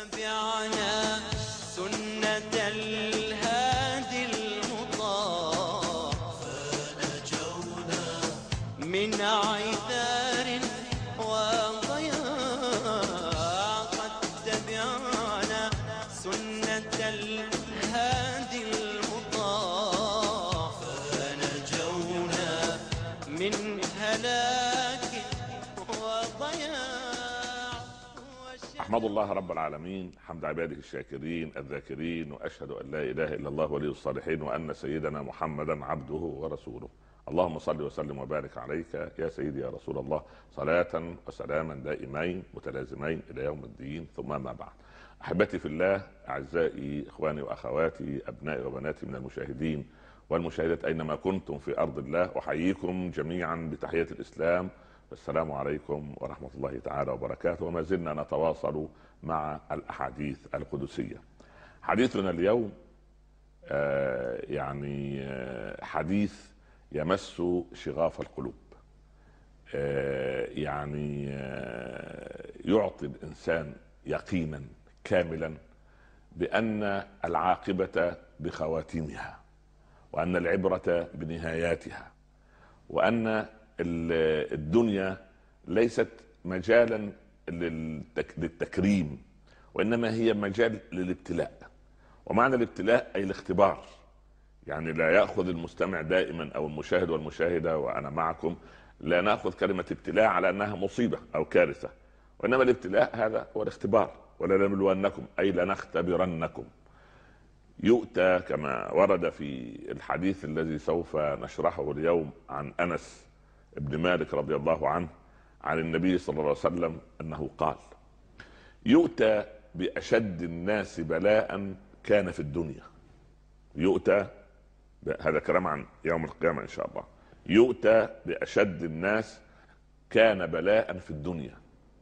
اتبعنا سنة الهادي المطاع فنجونا من عثار وضياع. قد اتبعنا سنة الهادي المطاع فنجونا من هلاك وضياع. أحمد الله رب العالمين حمد عباده الشاكرين الذاكرين، وأشهد أن لا إله إلا الله ولي الصالحين، وأن سيدنا محمدا عبده ورسوله. اللهم صل وسلم وبارك عليك يا سيدي يا رسول الله، صلاة وسلاما دائمين متلازمين إلى يوم الدين، ثم ما بعد. أحبتي في الله، أعزائي إخواني وأخواتي أبنائي وبناتي من المشاهدين والمشاهدات أينما كنتم في أرض الله، أحييكم جميعا بتحية الإسلام، السلام عليكم ورحمة الله تعالى وبركاته. وما زلنا نتواصل مع الأحاديث القدسية. حديثنا اليوم حديث يمس شغاف القلوب، يعطي الإنسان يقينا كاملا بأن العاقبة بخواتيمها، وأن العبرة بنهاياتها، وأن الدنيا ليست مجالا للتكريم، وإنما هي مجال للابتلاء. ومعنى الابتلاء أي الاختبار. يعني لا يأخذ المستمع دائما أو المشاهد والمشاهدة وأنا معكم لا نأخذ كلمة ابتلاء على أنها مصيبة أو كارثة، وإنما الابتلاء هذا هو الاختبار. ولنبلونكم أي لنختبرنكم. يؤتى كما ورد في الحديث الذي سوف نشرحه اليوم عن أنس ابن مالك رضي الله عنه عن النبي صلى الله عليه وسلم أنه قال: يؤتى بأشد الناس بلاء كان في الدنيا. يؤتى، هذا كلام عن يوم القيامة إن شاء الله، يؤتى بأشد الناس كان بلاء في الدنيا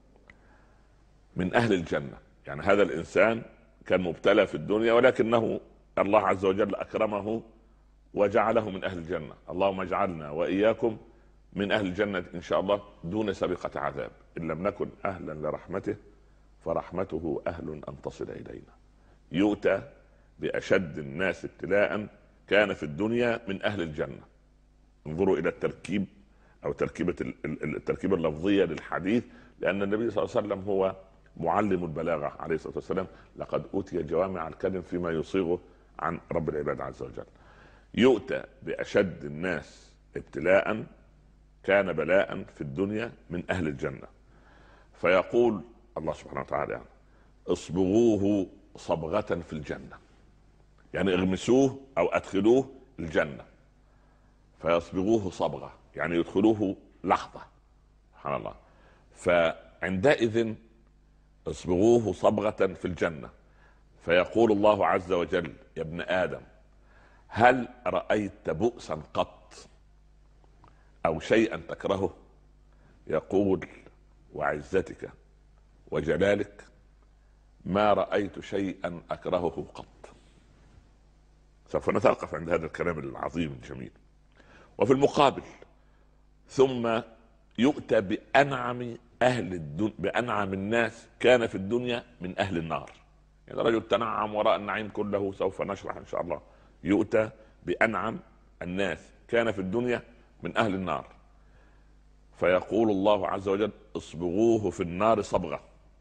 من أهل الجنة. يعني هذا الإنسان كان مبتلى في الدنيا، ولكنه الله عز وجل أكرمه وجعله من أهل الجنة. اللهم اجعلنا وإياكم من أهل الجنة إن شاء الله دون سابقة عذاب. إن لم نكن أهلا لرحمته فرحمته أهل أن تصل إلينا. يؤتى بأشد الناس ابتلاء كان في الدنيا من أهل الجنة. انظروا إلى التركيب أو التركيبة اللفظية للحديث، لأن النبي صلى الله عليه وسلم هو معلم البلاغة عليه الصلاة والسلام. لقد أوتي جوامع الكلم فيما يصيغه عن رب العباد عز وجل. يؤتى بأشد الناس ابتلاء كان بلاء في الدنيا من أهل الجنة، فيقول الله سبحانه وتعالى: اصبغوه صبغة في الجنة. يعني اغمسوه أو أدخلوه الجنة. فيصبغوه صبغة يعني يدخلوه لحظة، سبحان الله. فعندئذ اصبغوه صبغة في الجنة، فيقول الله عز وجل: يا ابن آدم، هل رأيت بؤسا قط أو شيئا تكرهه؟ يقول: وعزتك وجلالك ما رأيت شيئا أكرهه قط. سوف نتوقف عند هذا الكلام العظيم الجميل. وفي المقابل ثم يؤتى بأنعم بأنعم الناس كان في الدنيا من أهل النار. يعني رجل تنعم وراء النعيم كله، سوف نشرح إن شاء الله. يؤتى بأنعم الناس كان في الدنيا من أهل النار، فيقول الله عز وجل: اصبغوه في النار صبغة.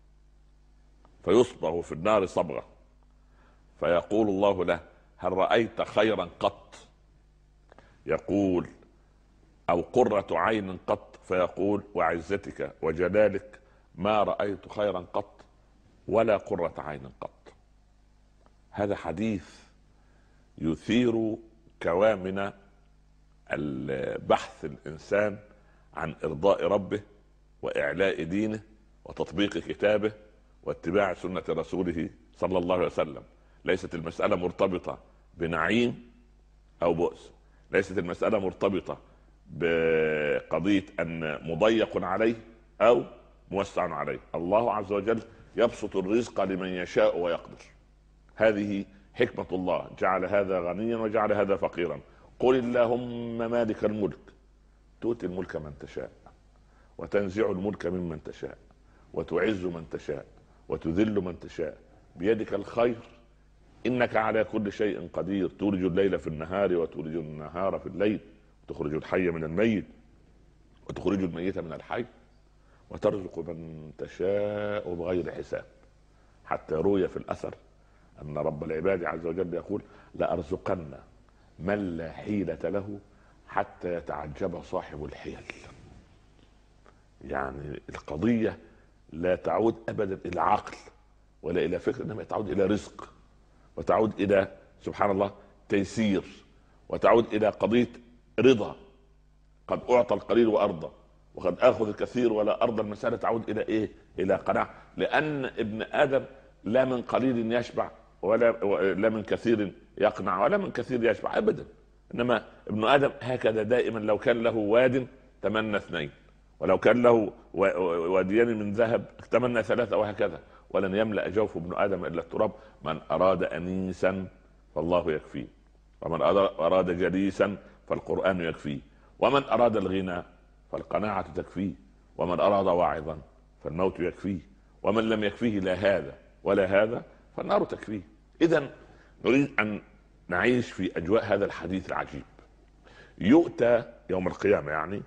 فيصبغ في النار صبغة، فيقول الله له: هل رأيت خيرا قط؟ يقول: أو قرة عين قط؟ فيقول: وعزتك وجلالك ما رأيت خيرا قط ولا قرة عين قط. هذا حديث يثير كوامن البحث الإنسان عن إرضاء ربه وإعلاء دينه وتطبيق كتابه واتباع سنة رسوله صلى الله عليه وسلم. ليست المسألة مرتبطة بنعيم أو بؤس، ليست المسألة مرتبطة بقضية أن مضيق عليه أو موسع عليه. الله عز وجل يبسط الرزق لمن يشاء ويقدر. هذه حكمة الله، جعل هذا غنيا وجعل هذا فقيرا. قل اللهم مالك الملك تؤتي الملك من تشاء وتنزع الملك ممن تشاء وتعز من تشاء وتذل من تشاء بيدك الخير، إنك على كل شيء قدير، تولج الليل في النهار وتولج النهار في الليل، تخرج الحي من الميت وتخرج الميت من الحي، وترزق من تشاء بغير حساب. حتى روي في الأثر أن رب العباد عز وجل يقول: لأرزقن من لا حيلة له حتى يتعجب صاحب الحيل. يعني القضية لا تعود أبدا إلى عقل ولا إلى فكر، إنما تعود إلى رزق، وتعود إلى سبحان الله تيسير، وتعود إلى قضية رضا. قد أعطى القليل وأرضى، وقد آخذ الكثير ولا أرضى. المسألة تعود إلى إيه؟ إلى قناعة، لأن ابن آدم لا من قليل يشبع ولا من كثير يقنع ولا من كثير يشبع أبدا. إنما ابن آدم هكذا دائما، لو كان له واد تمنى اثنين، ولو كان له واديان من ذهب تمنى ثلاثة، وهكذا. ولن يملأ جوف ابن آدم إلا التراب. من أراد أنيسا فالله يكفيه، ومن أراد جليسا فالقرآن يكفيه، ومن أراد الغنى فالقناعة تكفيه، ومن أراد واعظا فالموت يكفيه، ومن لم يكفيه لا هذا ولا هذا فالنار تكفيه. إذن نريد أن نعيش في أجواء هذا الحديث العجيب. يؤتى يوم القيامة يعني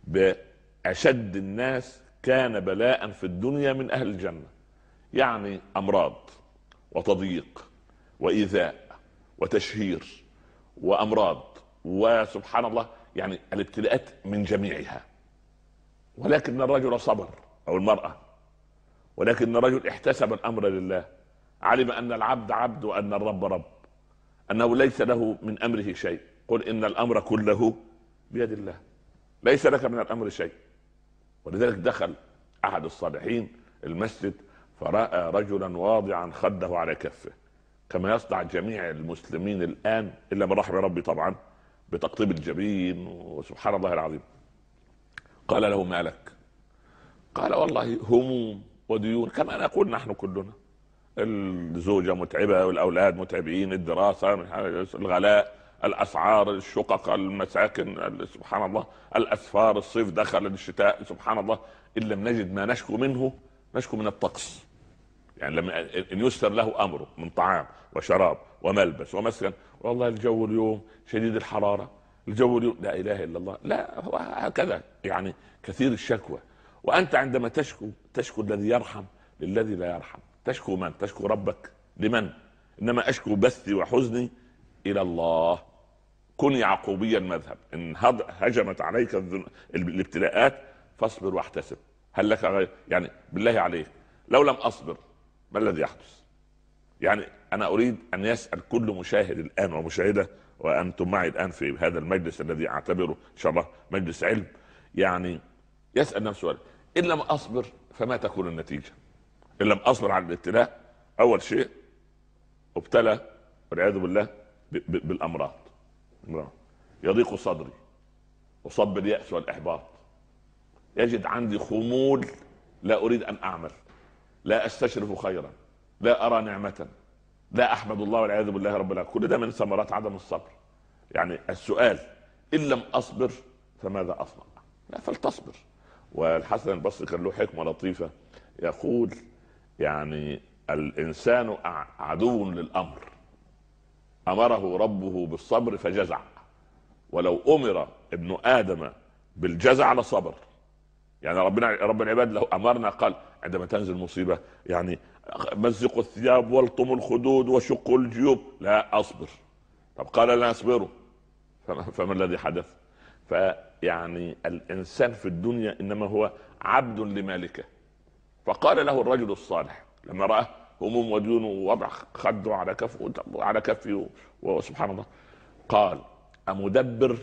بأشد الناس كان بلاء في الدنيا من أهل الجنة، يعني أمراض وتضييق وإيذاء وتشهير وأمراض وسبحان الله، يعني الابتلاءات من جميعها. ولكن الرجل صبر، أو المرأة، ولكن الرجل احتسب الأمر لله، علم أن العبد عبد وأن الرب رب، أنه ليس له من أمره شيء. قل إن الأمر كله بيد الله، ليس لك من الأمر شيء. ولذلك دخل أحد الصالحين المسجد فرأى رجلا واضعا خده على كفه، كما يصنع جميع المسلمين الآن إلا من رحم ربي طبعا، بتقطيب الجبين وسبحان الله العظيم. قال له: ما لك؟ قال: والله هموم وديون كما نقول نحن كلنا، الزوجة متعبة والأولاد متعبين، الدراسة، الغلاء، الأسعار، الشقق، المساكن، سبحان الله، الأسفار، الصيف دخل، الشتاء، سبحان الله. إن لم نجد ما نشكو منه نشكو من الطقس. يعني لما إن يسر له أمره من طعام وشراب وملبس ومسكن، والله الجو اليوم شديد الحرارة، الجو اليوم لا إله إلا الله، لا هو هكذا يعني كثير الشكوى. وأنت عندما تشكو الذي يرحم للذي لا يرحم. تشكو من؟ تشكو ربك لمن؟ إنما أشكو بثي وحزني إلى الله. كن يعقوبيا المذهب، إن هجمت عليك الابتلاءات فاصبر واحتسب، هل لك غير؟ يعني بالله عليك لو لم أصبر ما الذي يحدث؟ يعني أنا أريد أن يسأل كل مشاهد الآن ومشاهدة، وأنتم معي الآن في هذا المجلس الذي أعتبره إن شاء الله مجلس علم، يعني يسأل نفسه سؤال: إن لم أصبر فما تكون النتيجة؟ إن لم أصبر على الابتلاء، أول شيء ابتلى والعياذ بالله بالأمراض، يضيق صدري، وصب اليأس والإحباط، يجد عندي خمول، لا أريد أن أعمل، لا أستشرف خيرا، لا أرى نعمة، لا أحمد الله والعياذ بالله رب العالمين. كل ده من ثمرات عدم الصبر. يعني السؤال: إن لم أصبر فماذا أصنع؟ لا، فلتصبر. والحسن البصري كان له حكمة لطيفة يقول: يعني الإنسان عدو للأمر، أمره ربه بالصبر فجزع، ولو أمر ابن آدم بالجزع لصبر. يعني رب العباد لو أمرنا قال عندما تنزل مصيبة يعني مزقوا الثياب والطموا الخدود وشقوا الجيوب، لا أصبر. طب قال لا أصبره، فما الذي حدث؟ فيعني الإنسان في الدنيا إنما هو عبد لمالكه. فقال له الرجل الصالح لما رأى هموم وديون ووضع خده على كفه وسبحان الله، قال: أمدبر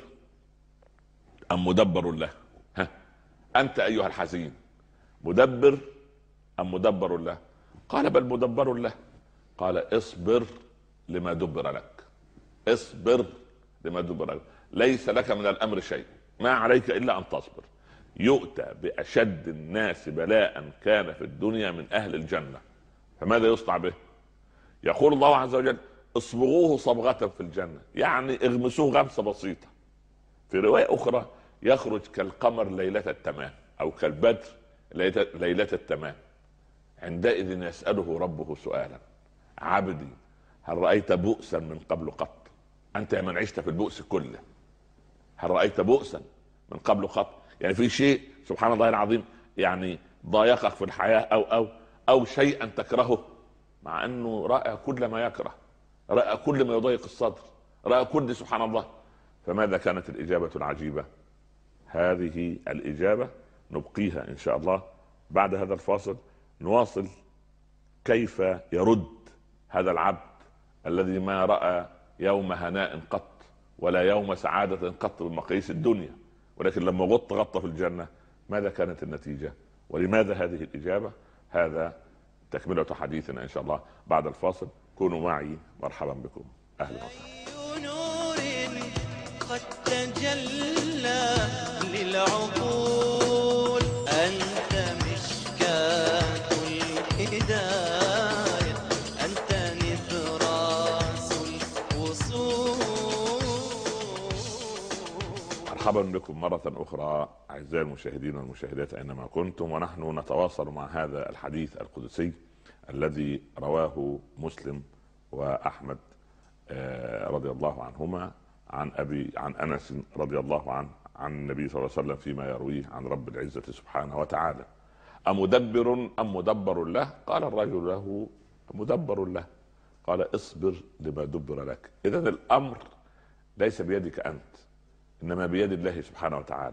أم مدبر له؟ ها أنت أيها الحزين، مدبر أم مدبر له؟ قال: بل مدبر له. قال: اصبر لما دبر لك، اصبر لما دبر لك، ليس لك من الأمر شيء، ما عليك إلا أن تصبر. يؤتى بأشد الناس بلاء كان في الدنيا من أهل الجنة، فماذا يصنع به؟ يقول الله عز وجل: اصبغوه صبغة في الجنة، يعني اغمسوه غمسة بسيطة. في رواية أخرى: يخرج كالقمر ليلة التمام، أو كالبدر ليلة التمام. عندئذ يسأله ربه سؤالا: عبدي هل رأيت بؤسا من قبل قط؟ أنت من عشت في البؤس كله، هل رأيت بؤسا من قبل قط؟ يعني في شيء سبحان الله العظيم يعني ضايقك في الحياة أو شيئا تكرهه، مع أنه رأى كل ما يكره، رأى كل ما يضيق الصدر، رأى كل سبحان الله. فماذا كانت الإجابة العجيبة؟ هذه الإجابة نبقيها إن شاء الله بعد هذا الفاصل، نواصل كيف يرد هذا العبد الذي ما رأى يوم هناء قط ولا يوم سعادة قط بمقاييس الدنيا، ولكن لما غط في الجنة ماذا كانت النتيجة؟ ولماذا هذه الإجابة؟ هذا تكملة حديثنا إن شاء الله بعد الفاصل. كونوا معي، مرحبا بكم، أهلا وسهلا. أي نور قد تجلى للعقول، أنت مشكاة الهداية، أنت نبراس الوصول. مرحبا بكم مرة أخرى أعزائي المشاهدين والمشاهدات أينما كنتم، ونحن نتواصل مع هذا الحديث القدسي الذي رواه مسلم وأحمد رضي الله عنهما عن أنس رضي الله عنه عن النبي صلى الله عليه وسلم فيما يرويه عن رب العزة سبحانه وتعالى: أمدبر أم مدبر له؟ قال الرجل له: مدبر له. قال: اصبر لما دبر لك. إذن الأمر ليس بيدك أنت، إنما بيد الله سبحانه وتعالى،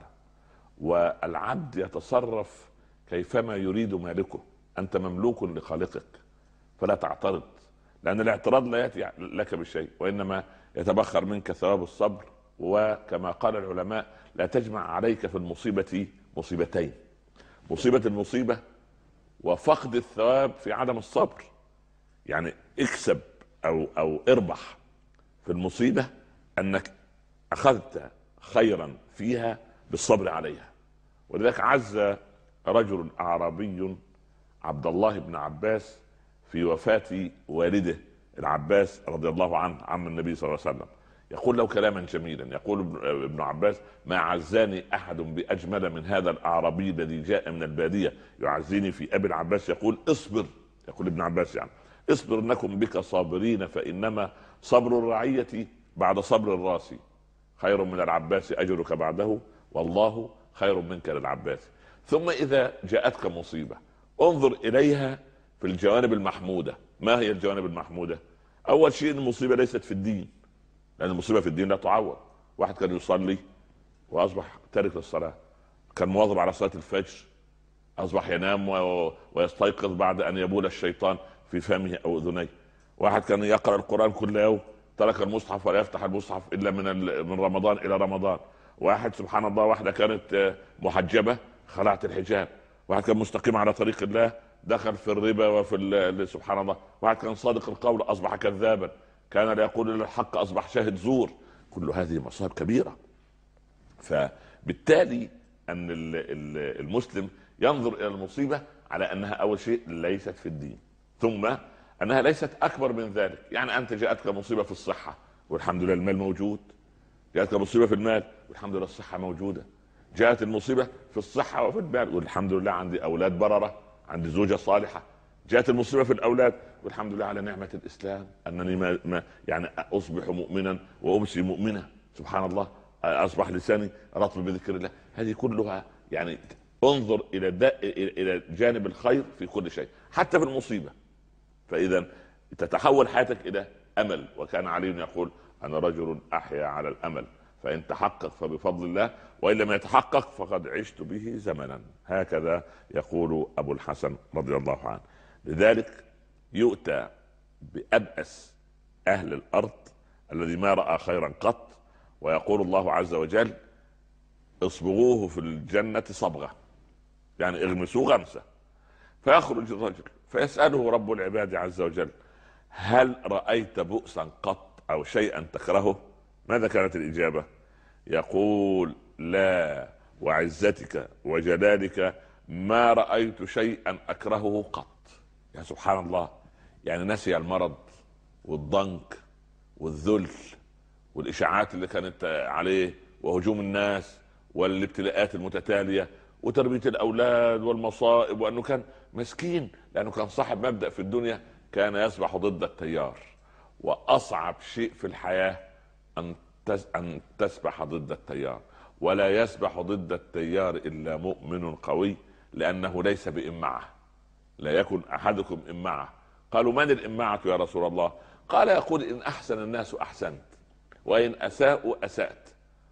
والعبد يتصرف كيفما يريد مالكه. أنت مملوك لخالقك، فلا تعترض، لأن الاعتراض لا يأتي لك بشيء، وإنما يتبخر منك ثواب الصبر. وكما قال العلماء: لا تجمع عليك في المصيبة مصيبتين، مصيبة المصيبة وفقد الثواب في عدم الصبر. يعني اكسب أو اربح في المصيبة أنك أخذت خيرا فيها بالصبر عليها. ولذلك عز رجل أعرابي عبد الله بن عباس في وفاة والده العباس رضي الله عنه عم النبي صلى الله عليه وسلم، يقول له كلاما جميلا. يقول ابن عباس: ما عزاني أحد بأجمل من هذا الأعرابي الذي جاء من البادية يعزيني في أبي العباس. يقول: اصبر، يقول ابن عباس يعني اصبر إنكم بك صابرين، فإنما صبر الرعية بعد صبر الراس خير من العباس أجرك بعده، والله خير منك للعباس. ثم إذا جاءتك مصيبة انظر إليها في الجوانب المحمودة. ما هي الجوانب المحمودة؟ أول شيء المصيبة ليست في الدين، لأن المصيبة في الدين لا تعوض. واحد كان يصلي وأصبح تارك للصلاة، كان مواظب على صلاة الفجر، أصبح ينام ويستيقظ بعد أن يبول الشيطان في فمه أو أذنيه. واحد كان يقرأ القرآن كل يوم، ترك المصحف ولا يفتح المصحف إلا من رمضان إلى رمضان. واحد سبحان الله، واحدة كانت محجبة خلعت الحجاب. واحد كان مستقيم على طريق الله دخل في الربا وفي سبحان الله. واحد كان صادق القول أصبح كذابا، كان لا يقول إلا الحق أصبح شاهد زور. كل هذه مصائب كبيرة. فبالتالي أن المسلم ينظر إلى المصيبة على أنها أول شيء ليست في الدين، ثم أنها ليست أكبر من ذلك. يعني أنت جاءتك مصيبة في الصحة والحمد لله المال موجود، جاءتك مصيبة في المال والحمد لله الصحة موجودة، جاءت المصيبة في الصحة وفي المال والحمد لله عندي أولاد بررة، عندي زوجة صالحة. جاءت المصيبة في الأولاد والحمد لله على نعمة الإسلام، أنني ما يعني أصبح مؤمنا وأمسي مؤمنا، سبحان الله، أصبح لساني رطب بذكر الله. هذه كلها يعني انظر إلى جانب الخير في كل شيء حتى في المصيبة، فإذا تتحول حياتك إلى أمل. وكان علي يقول: أنا رجل أحيا على الأمل، فإن تحقق فبفضل الله، وإن لم يتحقق فقد عشت به زمنا. هكذا يقول أبو الحسن رضي الله عنه. لذلك يؤتى بأبأس أهل الأرض الذي ما رأى خيرا قط، ويقول الله عز وجل: اصبغوه في الجنة صبغة، يعني اغمسوه غمسة. فيخرج الرجل فيسأله رب العباد عز وجل: هل رأيت بؤسا قط أو شيئا تكرهه؟ ماذا كانت الإجابة؟ يقول: لا وعزتك وجلالك ما رأيت شيئا أكرهه قط. يا سبحان الله، يعني نسي المرض والضنك والذل والإشاعات اللي كانت عليه وهجوم الناس والابتلاءات المتتالية وتربية الأولاد والمصائب، وأنه كان مسكين لأنه كان صاحب مبدأ في الدنيا، كان يسبح ضد التيار، واصعب شيء في الحياة ان تسبح ضد التيار، ولا يسبح ضد التيار الا مؤمن قوي، لانه ليس بإمعة. لا يكن احدكم إمعة. قالوا من الإمعة يا رسول الله؟ قال يقول ان احسن الناس احسنت، وان اساءوا اسأت.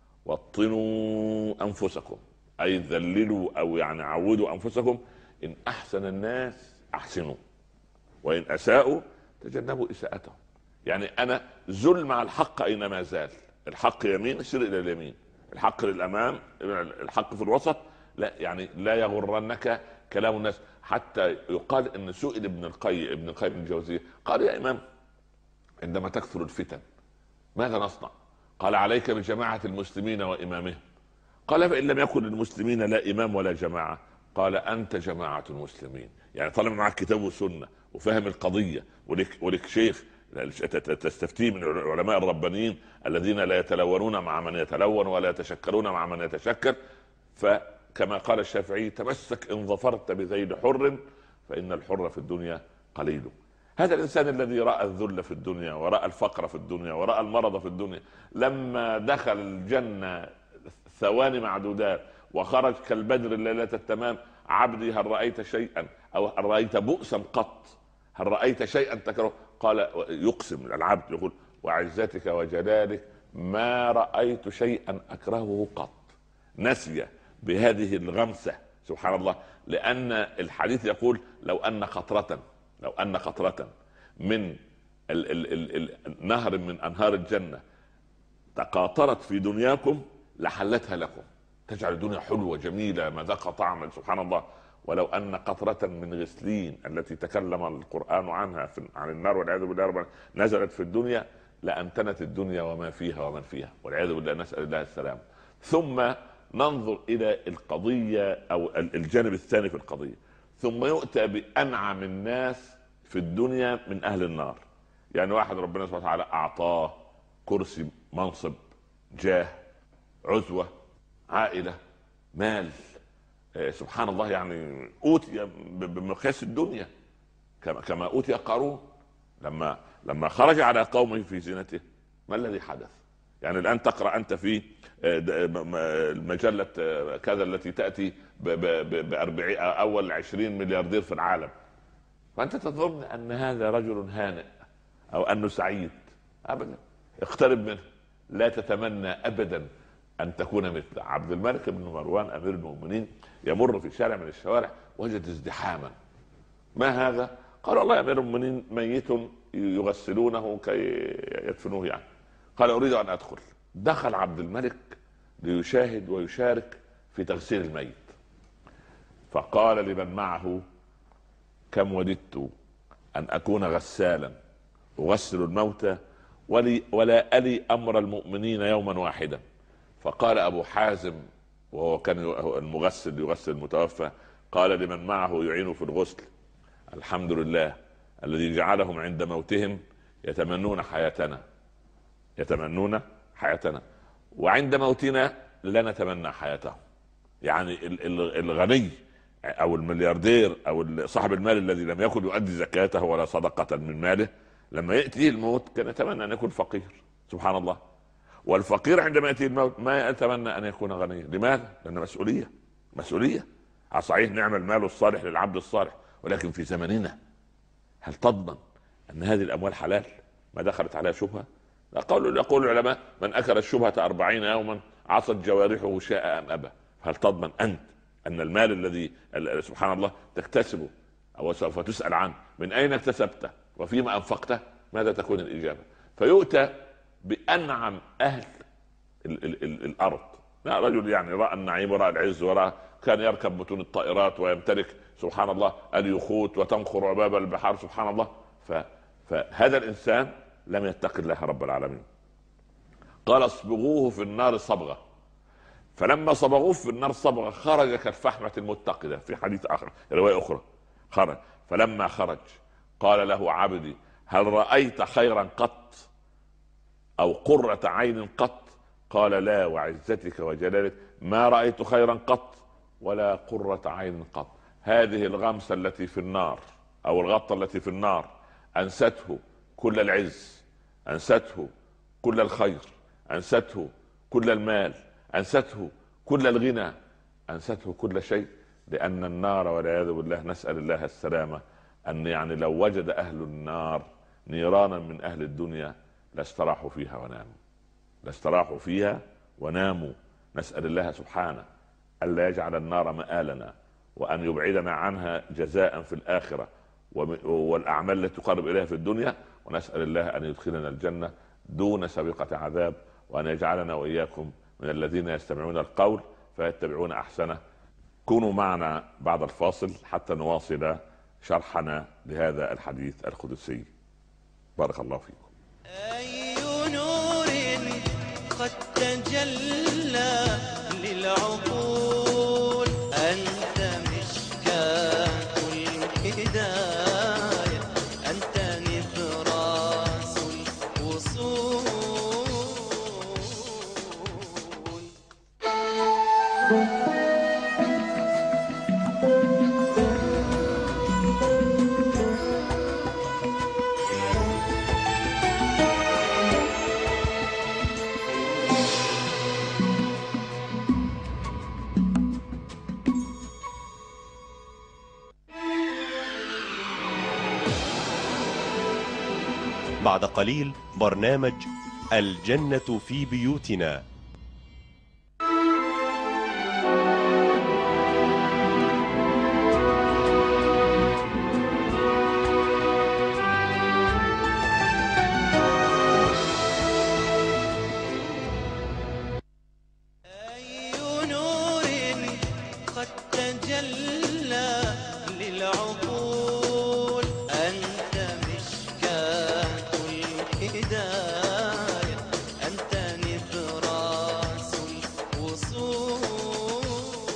وطنوا انفسكم، اي ذللوا او يعني عودوا انفسكم. ان احسن الناس احسنوا، وان اساءوا تجنبوا اساءتهم. يعني انا ذل مع الحق اينما زال. الحق يمين سر الى اليمين، الحق للامام، الحق في الوسط. لا يعني لا يغرنك كلام الناس. حتى يقال ان سئل ابن القيم الجوزية قال يا امام عندما تكثر الفتن ماذا نصنع؟ قال عليك بجماعة المسلمين وإمامهم. قال فإن لم يكن للمسلمين لا إمام ولا جماعة؟ قال أنت جماعة المسلمين. يعني طالما معك كتاب وسنة وفهم القضية ولك شيخ تستفتيه من العلماء الربانيين الذين لا يتلونون مع من يتلون ولا يتشكرون مع من يتشكر. فكما قال الشافعي تمسك إن ظفرت بذيل حر فإن الحر في الدنيا قليل. هذا الإنسان الذي رأى الذل في الدنيا ورأى الفقر في الدنيا ورأى المرض في الدنيا، لما دخل الجنة ثواني معدودات وخرج كالبدر الليلة التمام: عبدي هل رأيت شيئا أو هل رأيت بؤسا قط؟ هل رأيت شيئا تكره؟ قال يقسم العبد يقول: وعزتك وجلالك ما رأيت شيئا أكرهه قط. نسي بهذه الغمسة سبحان الله. لأن الحديث يقول: لو أن قطرة من نهر من أنهار الجنة تقاطرت في دنياكم لحلتها لكم. تجعل الدنيا حلوة جميلة مذاقها طعما سبحان الله. ولو أن قطرة من غسلين التي تكلم القرآن عنها عن النار والعياذ بالله نزلت في الدنيا لأنتنت الدنيا وما فيها ومن فيها والعياذ بالله، نسأل الله السلام. ثم ننظر إلى القضية أو الجانب الثاني في القضية. ثم يؤتى بأنعم الناس في الدنيا من أهل النار. يعني واحد ربنا سبحانه وتعالى أعطاه كرسي، منصب، جاه، عزوة، عائلة، مال، سبحان الله. يعني أوتي بمقياس الدنيا كما أوتي قارون لما خرج على قومه في زينته. ما الذي حدث؟ يعني الآن تقرأ أنت في مجلة كذا التي تأتي أول 20 ملياردير في العالم، فأنت تظن أن هذا رجل هانئ أو أنه سعيد. أبدا، اقترب منه. لا تتمنى أبدا أن تكون مثل عبد الملك بن مروان أمير المؤمنين. يمر في شارع من الشوارع وجد ازدحاما. ما هذا؟ قال: الله يا أمير المؤمنين ميت يغسلونه كي يدفنوه يعني. قال: أريد أن أدخل. دخل عبد الملك ليشاهد ويشارك في تغسيل الميت. فقال لمن معه: كم وددت أن أكون غسالا أغسل الموتى ولا ألي أمر المؤمنين يوما واحدا. فقال أبو حازم وهو كان المغسل يغسل المتوفى، قال لمن معه يعين في الغسل: الحمد لله الذي جعلهم عند موتهم يتمنون حياتنا وعند موتنا لا نتمنى حياتهم. يعني الغني او الملياردير او صاحب المال الذي لم يكن يؤدي زكاته ولا صدقة من ماله، لما يأتيه الموت كان يتمنى ان يكون فقير سبحان الله. والفقير عندما يأتيه الموت ما يتمنى ان يكون غنيا. لماذا؟ لأن مسؤولية. صحيح نعم المال الصالح للعبد الصالح، ولكن في زمننا هل تضمن ان هذه الاموال حلال؟ ما دخلت عليها شبهة؟ يقول العلماء: من أكل الشبهة 40 يوما عصت جوارحه شاء أم أبى. هل تضمن أنت أن المال الذي سبحان الله تكتسبه أو سوف تسأل عنه من أين اكتسبته وفيما أنفقته؟ ماذا تكون الإجابة؟ فيؤتى بأنعم أهل الأرض. لا رجل يعني رأى النعيم ورأى العز ورأى، كان يركب بطون الطائرات ويمتلك سبحان الله اليخوت وتنخر عباب البحار سبحان الله. فهذا الإنسان لم يتق الله رب العالمين. قال: اصبغوه في النار صبغة. فلما صبغوه في النار صبغة خرج كالفحمة المتقدة. في حديث آخر رواية أخرى خرج. فلما خرج قال له: عبدي هل رأيت خيرا قط أو قرة عين قط؟ قال: لا وعزتك وجلالك ما رأيت خيرا قط ولا قرة عين قط. هذه الغمسة التي في النار أو الغطة التي في النار أنسته كل العز، أنسته كل الخير، أنسته كل المال، أنسته كل الغنى، أنسته كل شيء، لأن النار والعياذ بالله نسأل الله السلامة، أن يعني لو وجد أهل النار نيرانا من أهل الدنيا لاستراحوا فيها وناموا، لاستراحوا فيها وناموا. نسأل الله سبحانه ألا يجعل النار مآلنا، وأن يبعدنا عنها جزاء في الآخرة والأعمال التي تقرب إليها في الدنيا، ونسأل الله أن يدخلنا الجنة دون سابقة عذاب، وأن يجعلنا وإياكم من الذين يستمعون القول فيتبعون أحسنه. كونوا معنا بعد الفاصل حتى نواصل شرحنا لهذا الحديث القدسي. بارك الله فيكم. أي نور قد تجلى للعقول، أنت مشكاة الهداية، أنت نبراس الوصول. بعد قليل برنامج الجنة في بيوتنا. أي نور قد تجلى للعقول، أنت مشكاة الهداية، أنت نبراس الوصول.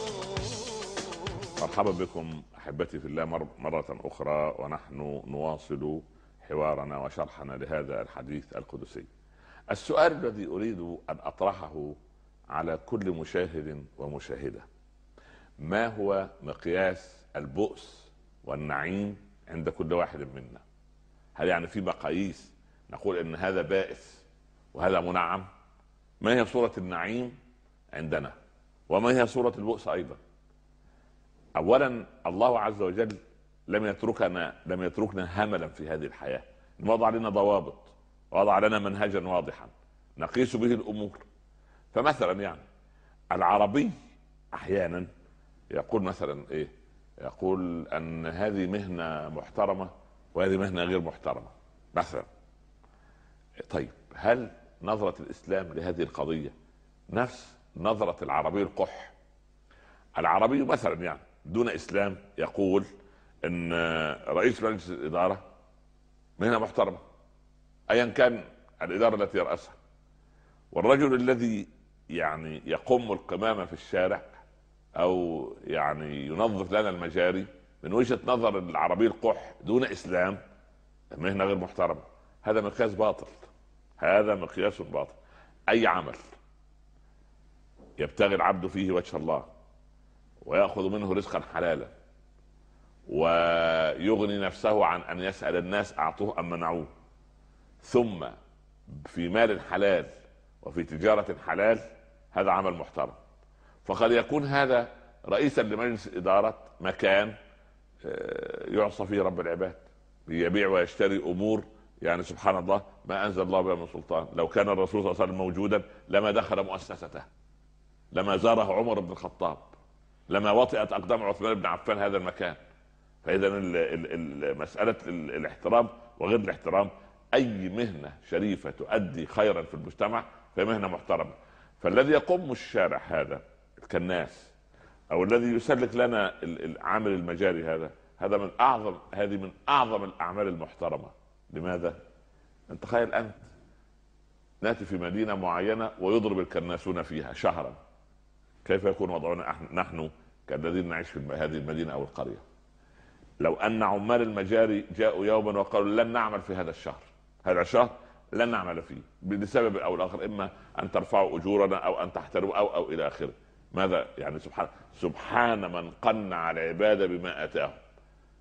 مرحبا بكم أحبتي في الله مرة أخرى، ونحن نواصل حوارنا وشرحنا لهذا الحديث القدسي. السؤال الذي أريد أن أطرحه على كل مشاهد ومشاهدة: ما هو مقياس البؤس والنعيم عند كل واحد منا؟ هل يعني في مقاييس نقول ان هذا بائس وهذا منعم؟ ما هي صورة النعيم عندنا وما هي صورة البؤس ايضا؟ اولا الله عز وجل لم يتركنا هملا في هذه الحياة، وضع لنا ضوابط ووضع لنا منهجا واضحا نقيس به الامور. فمثلا يعني العربي احيانا يقول مثلا ايه، يقول ان هذه مهنة محترمة وهذه مهنة غير محترمة مثلا. طيب هل نظرة الاسلام لهذه القضية نفس نظرة العربي القح؟ العربي مثلا يعني دون اسلام يقول ان رئيس مجلس الادارة مهنة محترمة ايا كان الادارة التي يرأسها، والرجل الذي يعني يقوم القمامة في الشارع او يعني ينظف لنا المجاري من وجهة نظر العربي القح دون اسلام مهنة غير محترمة. هذا مقياس باطل، هذا مقياس باطل. اي عمل يبتغي العبد فيه وجه الله ويأخذ منه رزقا حلالا ويغني نفسه عن ان يسأل الناس اعطوه ام منعوه، ثم في مال حلال وفي تجارة حلال، هذا عمل محترم. فقد يكون هذا رئيسا لمجلس إدارة مكان يعصى فيه رب العباد، يبيع ويشتري أمور يعني سبحان الله ما أنزل الله بها من سلطان. لو كان الرسول صلى الله عليه وسلم موجودا لما دخل مؤسسته، لما زاره عمر بن الخطاب، لما وطئت أقدام عثمان بن عفان هذا المكان. فإذا مسألة الاحترام وغير الاحترام، أي مهنة شريفة تؤدي خيرا في المجتمع فهي مهنة محترمة. فالذي يقوم الشارع هذا الكناس او الذي يسلك لنا عامل المجاري هذا من اعظم الاعمال المحترمه. لماذا؟ انت تخيل انت ناتي في مدينه معينه ويضرب الكناسون فيها شهرا، كيف يكون وضعنا نحن كالذين نعيش في هذه المدينه او القريه؟ لو ان عمال المجاري جاءوا يوما وقالوا لن نعمل في هذا الشهر، هذا الشهر لن نعمل فيه لسبب او الاخر، اما ان ترفعوا اجورنا او ان تحترموا او الى اخره. ماذا يعني؟ سبحان من قنع العباد بما اتاهم.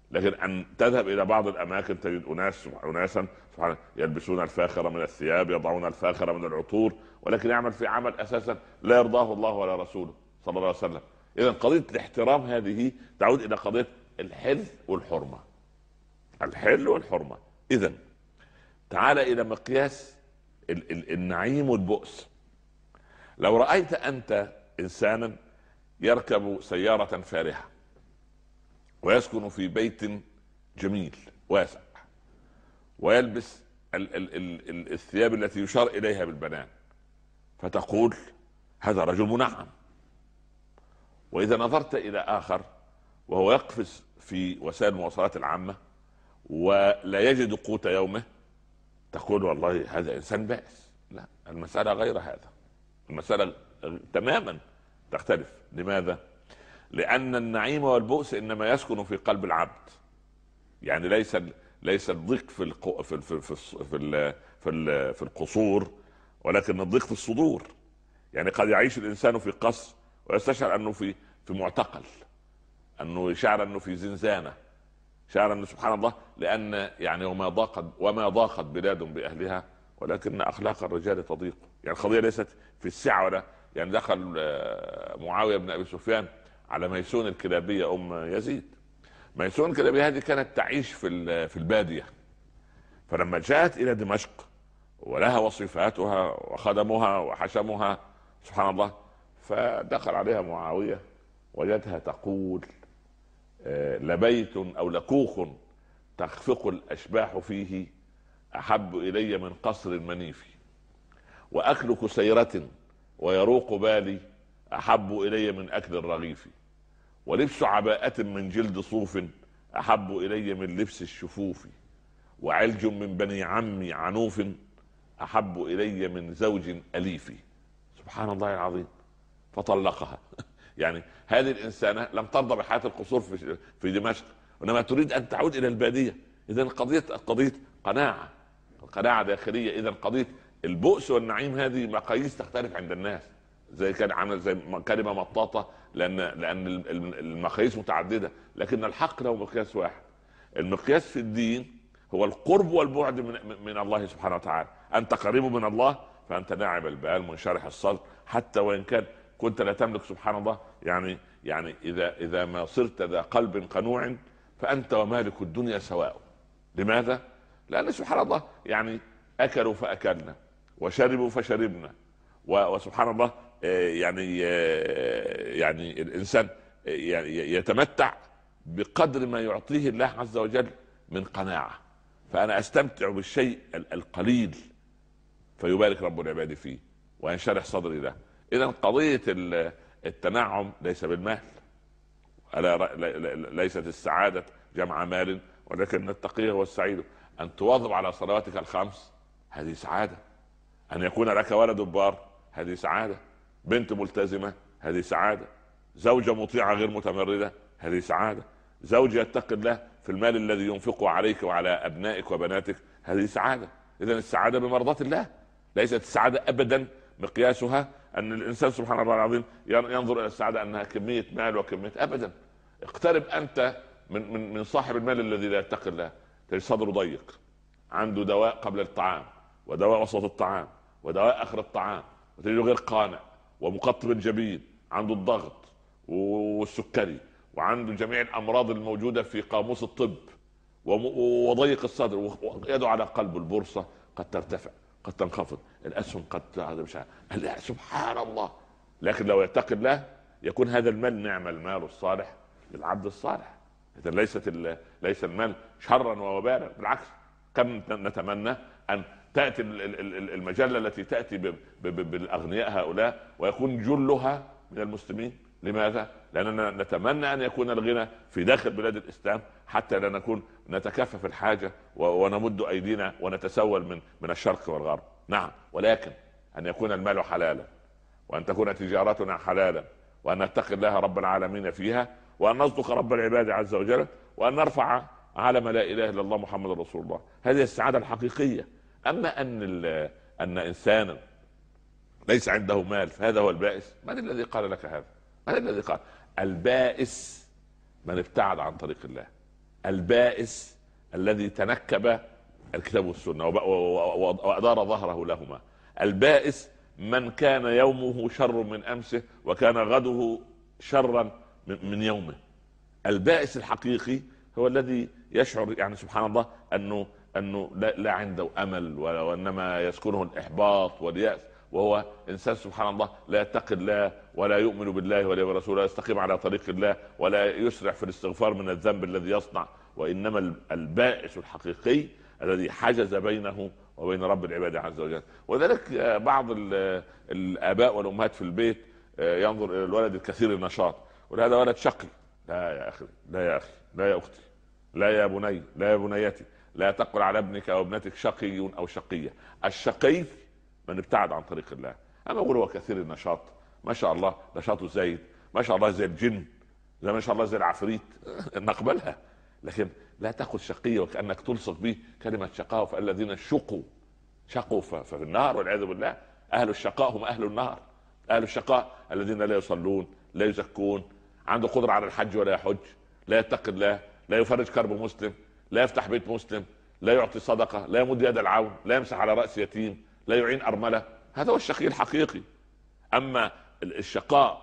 لكن ان تذهب الى بعض الاماكن تجد اناسا سبحان يلبسون الفاخر من الثياب، يضعون الفاخر من العطور، ولكن يعمل في عمل اساسا لا يرضاه الله ولا رسوله صلى الله عليه وسلم. اذا قضيه الاحترام هذه تعود الى قضيه الحل والحرمه. الحل والحرمه. اذا تعال الى مقياس النعيم والبؤس. لو رايت انت انسانا يركب سياره فارهه ويسكن في بيت جميل واسع ويلبس الثياب التي يشار اليها بالبنان، فتقول هذا رجل منعم. واذا نظرت الى اخر وهو يقفز في وسائل المواصلات العامه ولا يجد قوت يومه، تقول والله هذا انسان بائس. لا، المساله غير هذا، المساله تماما تختلف. لماذا؟ لان النعيم والبؤس انما يسكن في قلب العبد. يعني ليس الضيق في القصور، ولكن الضيق في الصدور. يعني قد يعيش الانسان في قصر ويستشعر انه في معتقل، انه يشعر انه في زنزانه، شعر انه سبحان الله، لان يعني وما ضاقت بلاد باهلها ولكن اخلاق الرجال تضيق. يعني القضيه ليست في السعه ولا يعني دخل معاويه بن ابي سفيان على ميسون الكلابيه ام يزيد. ميسون الكلابيه هذه كانت تعيش في الباديه، فلما جاءت الى دمشق ولها وصفاتها وخدمها وحشمها سبحان الله، فدخل عليها معاويه وجدها تقول لبيت او لكوخ تخفق الاشباح فيه احب الي من قصر منيف، واكل كسيرة ويروق بالي احب الي من اكل الرغيف، ولبس عباءة من جلد صوف احب الي من لبس الشفوف، وعلج من بني عمي عنوف احب الي من زوج اليف. سبحان الله العظيم. فطلقها. يعني هذه الانسانه لم ترضى بحياه القصور في دمشق، وانما تريد ان تعود الى الباديه. اذا قضيه قناعه داخليه. اذا قضيه البؤس والنعيم هذه مقاييس تختلف عند الناس، زي كان عامل زي كلمه مطاطه، لان المقاييس متعدده، لكن الحق له مقياس واحد. المقياس في الدين هو القرب والبعد من الله سبحانه وتعالى. انت قريب من الله فانت ناعم البال منشرح الصدر، حتى وان كنت لا تملك سبحان الله. يعني اذا ما صرت ذا قلب قنوع فانت ومالك الدنيا سواء. لماذا؟ لان سبحان الله يعني اكلوا فاكلنا وشربوا فشربنا، وسبحان الله يعني الانسان يعني يتمتع بقدر ما يعطيه الله عز وجل من قناعه. فانا استمتع بالشيء القليل فيبارك رب العباد فيه وينشرح صدري له. اذا قضيه التنعم ليس بالمال، ليست السعاده جمع مال، ولكن التقي هو السعيد. ان تواظب على صلواتك الخمس هذه سعاده، ان يكون لك ولد بار هذه سعاده، بنت ملتزمه هذه سعاده، زوجه مطيعه غير متمرده هذه سعاده، زوج يتقي الله في المال الذي ينفقه عليك وعلى ابنائك وبناتك هذه سعاده. اذا السعاده بمرضاه الله، ليست السعاده ابدا مقياسها ان الانسان سبحان الله العظيم ينظر الى السعاده انها كميه مال وكميه. ابدا. اقترب انت من صاحب المال الذي لا يتقي الله، تجد صدره ضيق، عنده دواء قبل الطعام ودواء وسط الطعام ودواء اخر الطعام، وتجده غير قانع ومقطب الجبين، عنده الضغط والسكري، وعنده جميع الامراض الموجوده في قاموس الطب، وضيق الصدر، ويده على قلبه. البورصه قد ترتفع قد تنخفض، الاسهم قد مش سبحان الله. لكن لو يتقي الله يكون هذا المال نعم المال الصالح للعبد الصالح. اذا ليس المال شرا ووبالا، بالعكس. كم نتمنى ان تاتي المجله التي تاتي بالاغنياء هؤلاء ويكون جلها من المسلمين. لماذا؟ لاننا نتمنى ان يكون الغنى في داخل بلاد الاسلام حتى لا نكون نتكفف الحاجه ونمد ايدينا ونتسول من الشرق والغرب. نعم، ولكن ان يكون المال حلالا، وان تكون تجارتنا حلالا، وان نتقي الله رب العالمين فيها، وان نصدق رب العباد عز وجل، وان نرفع علم لا اله الا الله محمد رسول الله. هذه السعاده الحقيقيه. اما ان انسانا ليس عنده مال فهذا هو البائس، من الذي قال لك هذا؟ من الذي قال؟ البائس من ابتعد عن طريق الله. البائس الذي تنكب الكتاب والسنة وأدار ظهره لهما. البائس من كان يومه شر من أمسه وكان غده شرا من يومه. البائس الحقيقي هو الذي يشعر يعني سبحان الله أنه لا عنده أمل وإنما يسكنه الإحباط واليأس، وهو إنسان سبحان الله لا يتقي الله ولا يؤمن بالله ولا برسوله، لا يستقيم على طريق الله ولا يسرع في الاستغفار من الذنب الذي يصنع. وإنما البائس الحقيقي الذي حجز بينه وبين رب العباد عز وجل. وذلك بعض الآباء والأمهات في البيت ينظر إلى الولد الكثير النشاط وهذا ولد شقي. لا يا أخي، لا يا أخي، لا يا أختي، لا يا بني، لا يا بنيتي، لا تقل على ابنك أو ابنتك شقي أو شقية. الشقي من ابتعد عن طريق الله. أما أقول هو كثير النشاط، ما شاء الله نشاطه زايد، ما شاء الله زي الجن، زي ما شاء الله زي العفريت، نقبلها. لكن لا تقل شقية وكأنك تلصق به كلمة شقاء. فالذين شقوا في النار والعياذ بالله. أهل الشقاء هم أهل النار. أهل الشقاء الذين لا يصلون، لا يزكون، عنده قدرة على الحج ولا يحج، لا يتقي الله، لا يفرج كرب مسلم، لا يفتح بيت مسلم، لا يعطي صدقة، لا يمد يد العون، لا يمسح على رأس يتيم، لا يعين أرملة. هذا هو الشقي الحقيقي. أما الشقاء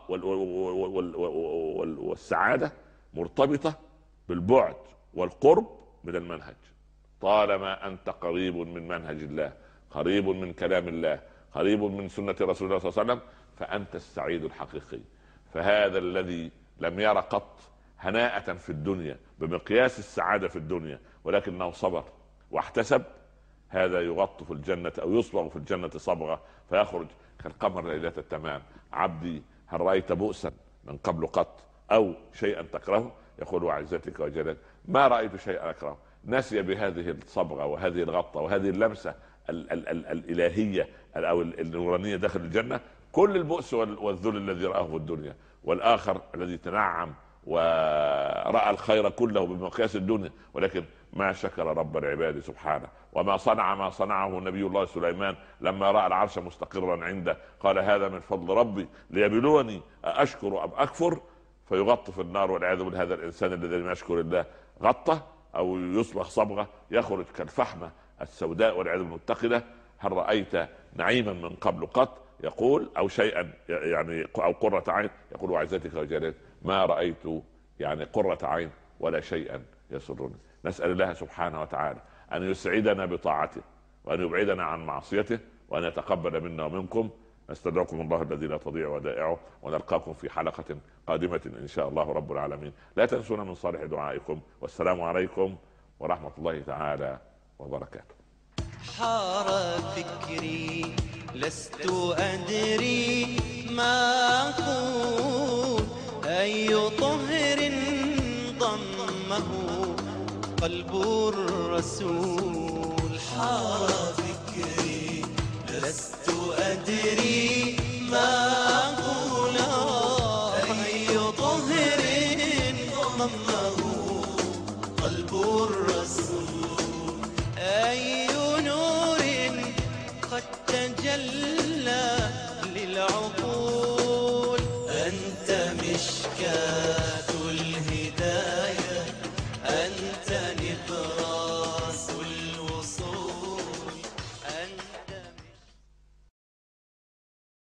والسعادة مرتبطة بالبعد والقرب من المنهج. طالما أنت قريب من منهج الله، قريب من كلام الله، قريب من سنة رسول الله صلى الله عليه وسلم، فأنت السعيد الحقيقي. فهذا الذي لم ير قط هناءة في الدنيا بمقياس السعادة في الدنيا ولكنه صبر واحتسب، هذا يغط في الجنة أو يصبغ في الجنة صبغة فيخرج كالقمر ليلة التمام. عبدي هل رأيت بؤسا من قبل قط أو شيئا تكرهه؟ يقول وعزتك وجلالك ما رأيت شيئا أكرهه. نسي بهذه الصبغة وهذه الغطة وهذه اللمسة الإلهية أو النورانية داخل الجنة كل البؤس والذل الذي رآه في الدنيا. والآخر الذي تنعم ورأى الخير كله بمقياس الدنيا ولكن ما شكر رب العباد سبحانه. وما صنع ما صنعه نبي الله سليمان لما رأى العرش مستقرا عنده قال هذا من فضل ربي ليبلوني أشكر أم أكفر، فيغط في النار والعياذ بالله. هذا الإنسان الذي لم يشكر الله غطه أو يصبغ صبغة يخرج كالفحمة السوداء والعياذ المتقدة. هل رأيت نعيما من قبل قط؟ يقول أو شيئا يعني أو قرة عين. يقول وعزتك وجلالك ما رأيت يعني قرة عين ولا شيئا يسرني. نسأل الله سبحانه وتعالى أن يسعدنا بطاعته وأن يبعدنا عن معصيته وأن يتقبل منا ومنكم. نستدعكم الله الذي لا تضيع ودائعه ونلقاكم في حلقة قادمة إن شاء الله رب العالمين. لا تنسونا من صالح دعائكم والسلام عليكم ورحمة الله تعالى وبركاته. حار فكري لست أدري ما أقول، أي طهر ضمه قلب الرسول. حار فكري لست أدري ما أقول، أي طهر ضمه